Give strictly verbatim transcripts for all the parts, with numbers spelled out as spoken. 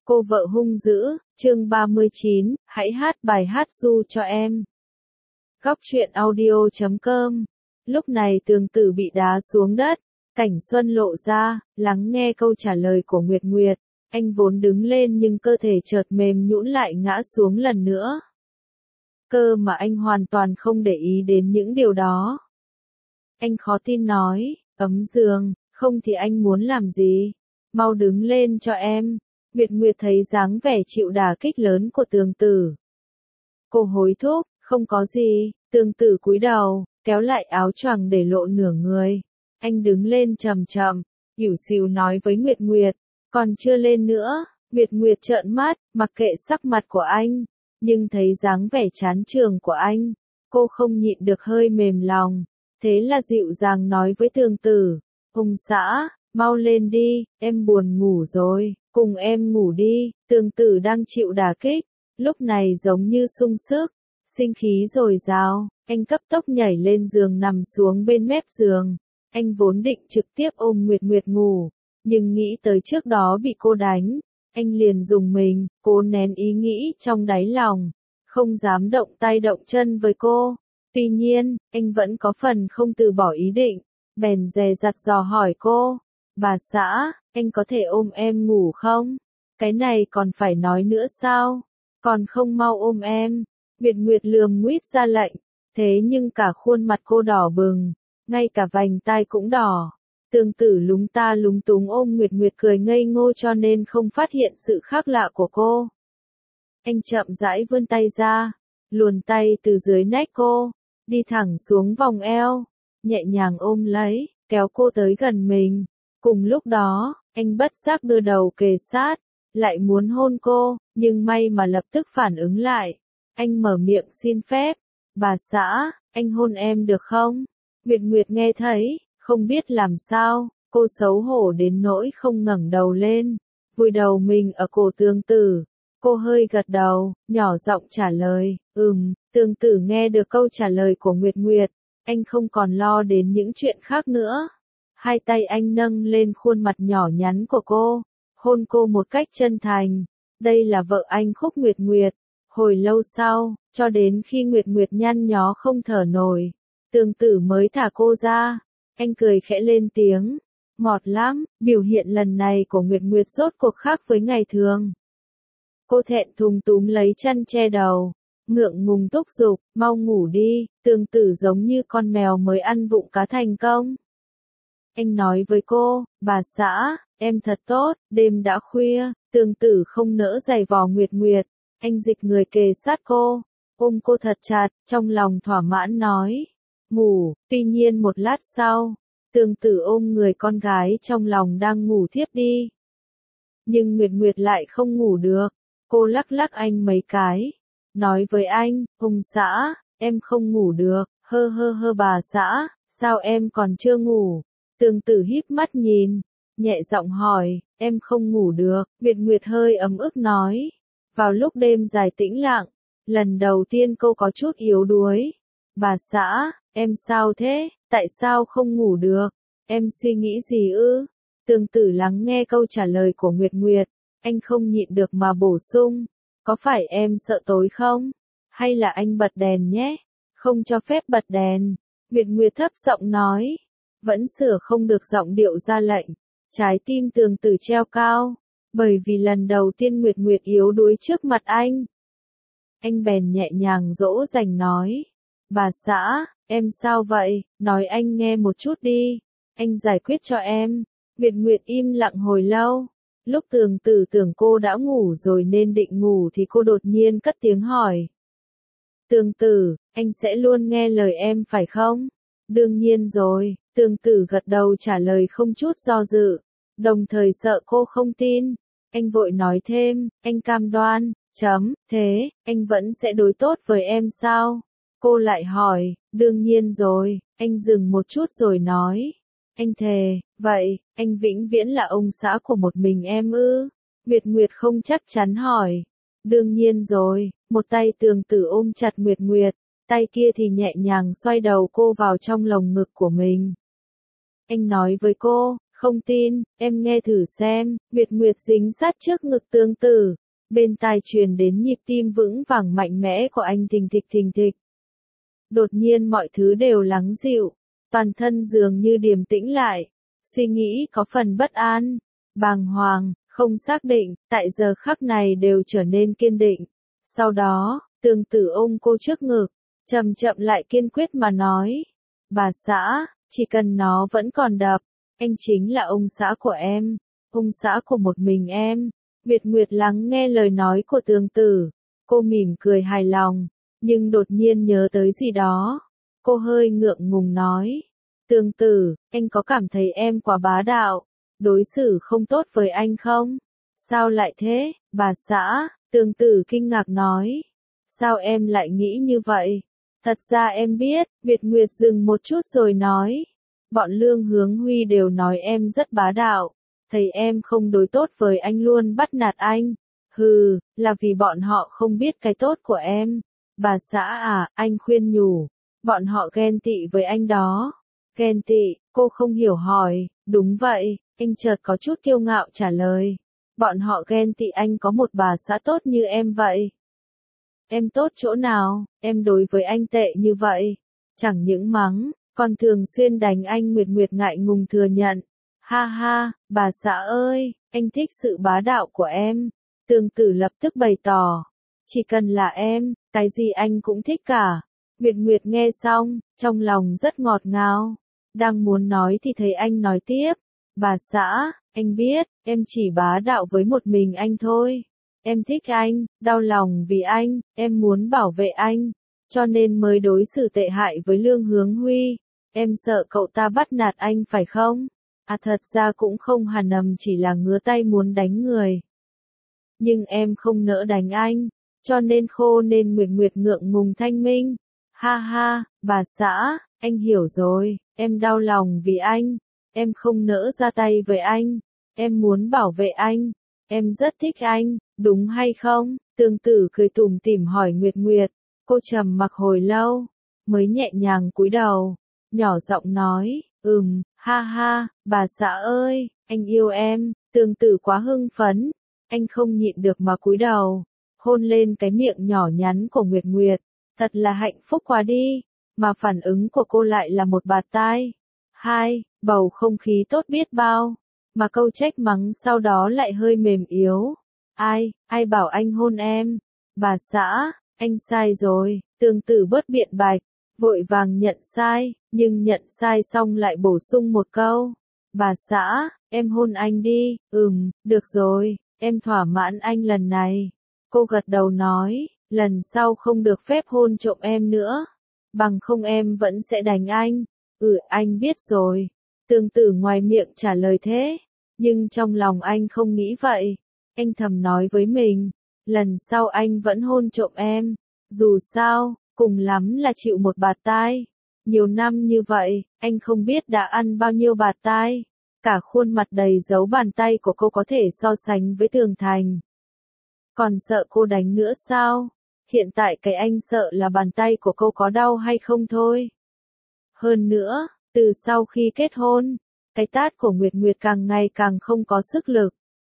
Cô vợ hung dữ, chương ba mươi chín, hãy hát bài hát ru cho em. Góc truyện audio chấm com. Lúc này Tường Tử bị đá xuống đất, Cảnh Xuân lộ ra, lắng nghe câu trả lời của Nguyệt Nguyệt. Anh vốn đứng lên nhưng cơ thể chợt mềm nhũn lại ngã xuống lần nữa. Cơ mà anh hoàn toàn không để ý đến những điều đó. Anh khó tin nói, ấm giường, không thì anh muốn làm gì? Mau đứng lên cho em. Nguyệt Nguyệt thấy dáng vẻ chịu đả kích lớn của Tường Tử. Cô hối thúc, không có gì. Tường Tử cúi đầu, kéo lại áo choàng để lộ nửa người. Anh đứng lên chậm chậm, ỉu xìu nói với Nguyệt Nguyệt, còn chưa lên nữa. Nguyệt Nguyệt trợn mắt, mặc kệ sắc mặt của anh, nhưng thấy dáng vẻ chán chường của anh, cô không nhịn được hơi mềm lòng. Thế là dịu dàng nói với Tường Tử, ông xã, mau lên đi, em buồn ngủ rồi, cùng em ngủ đi. Tường Tử đang chịu đả kích, lúc này giống như sung sức, sinh khí dồi dào, anh cấp tốc nhảy lên giường nằm xuống bên mép giường. Anh vốn định trực tiếp ôm Nguyệt Nguyệt ngủ, nhưng nghĩ tới trước đó bị cô đánh, anh liền dùng mình, cố nén ý nghĩ trong đáy lòng, không dám động tay động chân với cô. Tuy nhiên, anh vẫn có phần không từ bỏ ý định, bèn dè dặt dò hỏi cô, bà xã, anh có thể ôm em ngủ không? Cái này còn phải nói nữa sao? Còn không mau ôm em. Nguyệt Nguyệt lườm nguýt ra lệnh, thế nhưng cả khuôn mặt cô đỏ bừng, ngay cả vành tai cũng đỏ. Tường Tử lúng ta lúng túng ôm Nguyệt Nguyệt cười ngây ngô cho nên không phát hiện sự khác lạ của cô. Anh chậm rãi vươn tay ra, luồn tay từ dưới nách cô, đi thẳng xuống vòng eo, nhẹ nhàng ôm lấy, kéo cô tới gần mình. Cùng lúc đó, anh bất giác đưa đầu kề sát, lại muốn hôn cô, nhưng may mà lập tức phản ứng lại. Anh mở miệng xin phép, bà xã, anh hôn em được không? Nguyệt Nguyệt nghe thấy, không biết làm sao, cô xấu hổ đến nỗi không ngẩng đầu lên, vùi đầu mình ở cổ Tường Tử. Cô hơi gật đầu, nhỏ giọng trả lời, ừm. Tường Tử nghe được câu trả lời của Nguyệt Nguyệt, anh không còn lo đến những chuyện khác nữa. Hai tay anh nâng lên khuôn mặt nhỏ nhắn của cô, hôn cô một cách chân thành. Đây là vợ anh Khúc Nguyệt Nguyệt. Hồi lâu sau, cho đến khi Nguyệt Nguyệt nhăn nhó không thở nổi, Tường Tử mới thả cô ra. Anh cười khẽ lên tiếng, ngọt lắm. Biểu hiện lần này của Nguyệt Nguyệt rốt cuộc khác với ngày thường. Cô thẹn thùng túm lấy chăn che đầu, ngượng ngùng thúc giục, mau ngủ đi. Tường Tử giống như con mèo mới ăn vụng cá thành công. Anh nói với cô, bà xã, em thật tốt, đêm đã khuya. Tường Tử không nỡ giày vò Nguyệt Nguyệt, anh dịch người kề sát cô, ôm cô thật chặt, trong lòng thỏa mãn nói, ngủ. Tuy nhiên một lát sau, Tường Tử ôm người con gái trong lòng đang ngủ thiếp đi. Nhưng Nguyệt Nguyệt lại không ngủ được, cô lắc lắc anh mấy cái, nói với anh, ông xã, em không ngủ được, hơ hơ hơ bà xã, sao em còn chưa ngủ? Tường Tử híp mắt nhìn, nhẹ giọng hỏi, em không ngủ được. Nguyệt Nguyệt hơi ấm ức nói, vào lúc đêm dài tĩnh lặng, lần đầu tiên cô có chút yếu đuối. Bà xã, em sao thế, tại sao không ngủ được, em suy nghĩ gì ư? Tường Tử lắng nghe câu trả lời của Nguyệt Nguyệt, anh không nhịn được mà bổ sung, có phải em sợ tối không? Hay là anh bật đèn nhé? Không cho phép bật đèn. Nguyệt Nguyệt thấp giọng nói, vẫn sửa không được giọng điệu ra lệnh. Trái tim Tường Tử treo cao, bởi vì lần đầu tiên Nguyệt Nguyệt yếu đuối trước mặt anh. Anh bèn nhẹ nhàng dỗ dành nói, bà xã, em sao vậy, nói anh nghe một chút đi, anh giải quyết cho em. Nguyệt Nguyệt im lặng hồi lâu, lúc Tường Tử tưởng cô đã ngủ rồi nên định ngủ thì cô đột nhiên cất tiếng hỏi. Tường Tử, anh sẽ luôn nghe lời em phải không? Đương nhiên rồi. Tường Tử gật đầu trả lời không chút do dự, đồng thời sợ cô không tin. Anh vội nói thêm, anh cam đoan, chấm, thế, anh vẫn sẽ đối tốt với em sao? Cô lại hỏi, đương nhiên rồi. Anh dừng một chút rồi nói, anh thề. Vậy, anh vĩnh viễn là ông xã của một mình em ư? Nguyệt Nguyệt không chắc chắn hỏi, đương nhiên rồi. Một tay Tường Tử ôm chặt Nguyệt Nguyệt, tay kia thì nhẹ nhàng xoay đầu cô vào trong lồng ngực của mình. Anh nói với cô, Không tin, em nghe thử xem, Nguyệt Nguyệt dính sát trước ngực Tương Tử. Bên tai truyền đến nhịp tim vững vàng mạnh mẽ của anh thình thịch thình thịch. Đột nhiên mọi thứ đều lắng dịu, toàn thân dường như điềm tĩnh lại, suy nghĩ có phần bất an, bàng hoàng, không xác định, tại giờ khắc này đều trở nên kiên định. Sau đó, Tương Tử ôm cô trước ngực, chậm chậm lại kiên quyết mà nói, bà xã, chỉ cần nó vẫn còn đập, anh chính là ông xã của em, ông xã của một mình em. Nguyệt Nguyệt lắng nghe lời nói của Tương Tử, cô mỉm cười hài lòng, nhưng đột nhiên nhớ tới gì đó. Cô hơi ngượng ngùng nói, Tương Tử, anh có cảm thấy em quá bá đạo, đối xử không tốt với anh không? Sao lại thế, bà xã? Tương Tử kinh ngạc nói, sao em lại nghĩ như vậy? Thật ra em biết, Nguyệt Nguyệt dừng một chút rồi nói, bọn Lương Hướng Huy đều nói em rất bá đạo, thấy em không đối tốt với anh luôn bắt nạt anh. Hừ, là vì bọn họ không biết cái tốt của em. Bà xã à, anh khuyên nhủ, bọn họ ghen tị với anh đó. Ghen tị, cô không hiểu hỏi, đúng vậy, anh chợt có chút kiêu ngạo trả lời. Bọn họ ghen tị anh có một bà xã tốt như em vậy. Em tốt chỗ nào, em đối với anh tệ như vậy. Chẳng những mắng, còn thường xuyên đánh anh. Nguyệt Nguyệt ngại ngùng thừa nhận. Ha ha, bà xã ơi, anh thích sự bá đạo của em. Tương Tử lập tức bày tỏ. Chỉ cần là em, cái gì anh cũng thích cả. Nguyệt Nguyệt nghe xong, trong lòng rất ngọt ngào. Đang muốn nói thì thấy anh nói tiếp. Bà xã, anh biết, em chỉ bá đạo với một mình anh thôi. Em thích anh, đau lòng vì anh, em muốn bảo vệ anh. Cho nên mới đối xử tệ hại với Lương Hướng Huy. Em sợ cậu ta bắt nạt anh phải không? À thật ra cũng không hẳn nằm chỉ là ngứa tay muốn đánh người. Nhưng em không nỡ đánh anh, cho nên khô nên Nguyệt Nguyệt ngượng ngùng thanh minh. Ha ha, bà xã, anh hiểu rồi, em đau lòng vì anh, em không nỡ ra tay với anh, em muốn bảo vệ anh, em rất thích anh, đúng hay không? Tương Tử cười tủm tỉm hỏi Nguyệt Nguyệt, cô trầm mặc hồi lâu, mới nhẹ nhàng cúi đầu, nhỏ giọng nói, ừm, ha ha, bà xã ơi, anh yêu em. Tương Tử quá hưng phấn, anh không nhịn được mà cúi đầu, hôn lên cái miệng nhỏ nhắn của Nguyệt Nguyệt, thật là hạnh phúc quá đi, mà phản ứng của cô lại là một bạt tai. Hai, bầu không khí tốt biết bao, mà câu trách mắng sau đó lại hơi mềm yếu. Ai, ai bảo anh hôn em? Bà xã, anh sai rồi. Tương Tử bớt biện bạch, vội vàng nhận sai, nhưng nhận sai xong lại bổ sung một câu. Bà xã, em hôn anh đi. Ừm, được rồi, em thỏa mãn anh lần này. Cô gật đầu nói, lần sau không được phép hôn trộm em nữa. Bằng không em vẫn sẽ đánh anh. Ừ, anh biết rồi. Tương Tử ngoài miệng trả lời thế, nhưng trong lòng anh không nghĩ vậy. Anh thầm nói với mình, lần sau anh vẫn hôn trộm em. Dù sao, cùng lắm là chịu một bạt tai. Nhiều năm như vậy, anh không biết đã ăn bao nhiêu bạt tai. Cả khuôn mặt đầy dấu bàn tay của cô có thể so sánh với tường thành. Còn sợ cô đánh nữa sao? Hiện tại cái anh sợ là bàn tay của cô có đau hay không thôi. Hơn nữa, từ sau khi kết hôn, cái tát của Nguyệt Nguyệt càng ngày càng không có sức lực.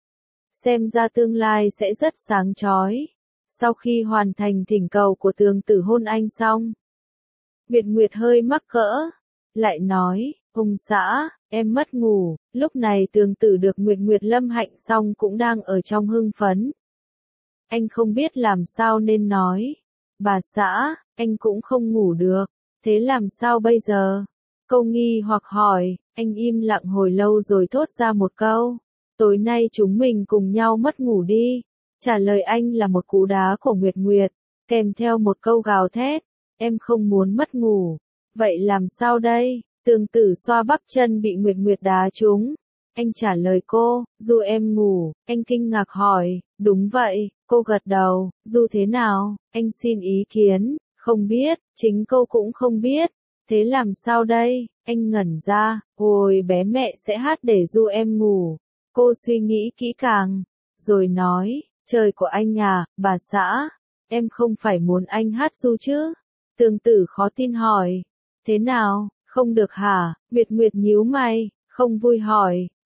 Xem ra tương lai sẽ rất sáng chói. Sau khi hoàn thành thỉnh cầu của Tương Tử hôn anh xong, Nguyệt Nguyệt hơi mắc cỡ, lại nói, ông xã, em mất ngủ. Lúc này Tương Tử được Nguyệt Nguyệt lâm hạnh xong cũng đang ở trong hưng phấn. Anh không biết làm sao nên nói. Bà xã, anh cũng không ngủ được. Thế làm sao bây giờ? Câu nghi hoặc hỏi, anh im lặng hồi lâu rồi thốt ra một câu. Tối nay chúng mình cùng nhau mất ngủ đi. Trả lời anh là một cú đá của Nguyệt Nguyệt, kèm theo một câu gào thét. Em không muốn mất ngủ. Vậy làm sao đây? Tương Tử xoa bắp chân bị Nguyệt Nguyệt đá trúng. Anh trả lời cô, dù em ngủ. Anh kinh ngạc hỏi, đúng vậy. Cô gật đầu, dù thế nào? Anh xin ý kiến. Không biết, chính cô cũng không biết. Thế làm sao đây? Anh ngẩn ra, ôi bé mẹ sẽ hát để du em ngủ. Cô suy nghĩ kỹ càng, rồi nói, trời của anh à, bà xã, em không phải muốn anh hát du chứ? Tương Tử khó tin hỏi, thế nào, không được hả? Nguyệt Nguyệt nhíu mày, không vui hỏi,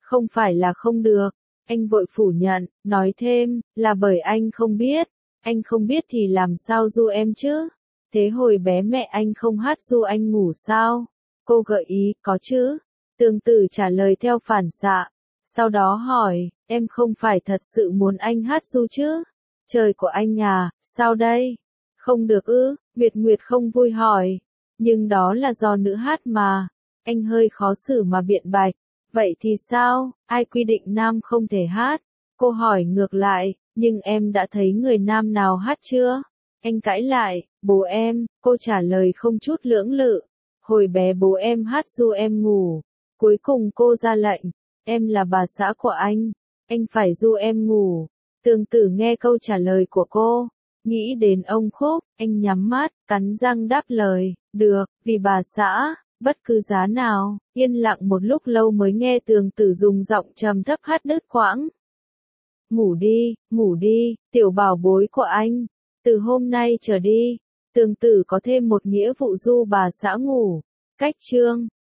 Không phải là không được. Anh vội phủ nhận, nói thêm, là bởi anh không biết. Anh không biết thì làm sao ru em chứ? Thế hồi bé mẹ anh không hát ru anh ngủ sao? Cô gợi ý, có chứ. Tương Tử trả lời theo phản xạ. Sau đó hỏi, em không phải thật sự muốn anh hát ru chứ? Trời của anh à, sao đây? Không được ư? Nguyệt Nguyệt không vui hỏi. Nhưng đó là do nữ hát mà. Anh hơi khó xử mà biện bạch. Vậy thì sao? Ai quy định nam không thể hát? Cô hỏi ngược lại, nhưng em đã thấy người nam nào hát chưa? Anh cãi lại, bố em, cô trả lời không chút lưỡng lự. Hồi bé bố em hát ru em ngủ. Cuối cùng cô ra lệnh, em là bà xã của anh. Anh phải ru em ngủ. Tương Tử nghe câu trả lời của cô. Nghĩ đến ông Khúc, anh nhắm mắt, cắn răng đáp lời, được, vì bà xã, bất cứ giá nào. Yên lặng một lúc lâu mới nghe Tương Tử dùng giọng trầm thấp hát đứt quãng. Ngủ đi, ngủ đi, tiểu bảo bối của anh. Từ hôm nay trở đi, Tương Tử có thêm một nghĩa vụ ru bà xã ngủ. Cách chương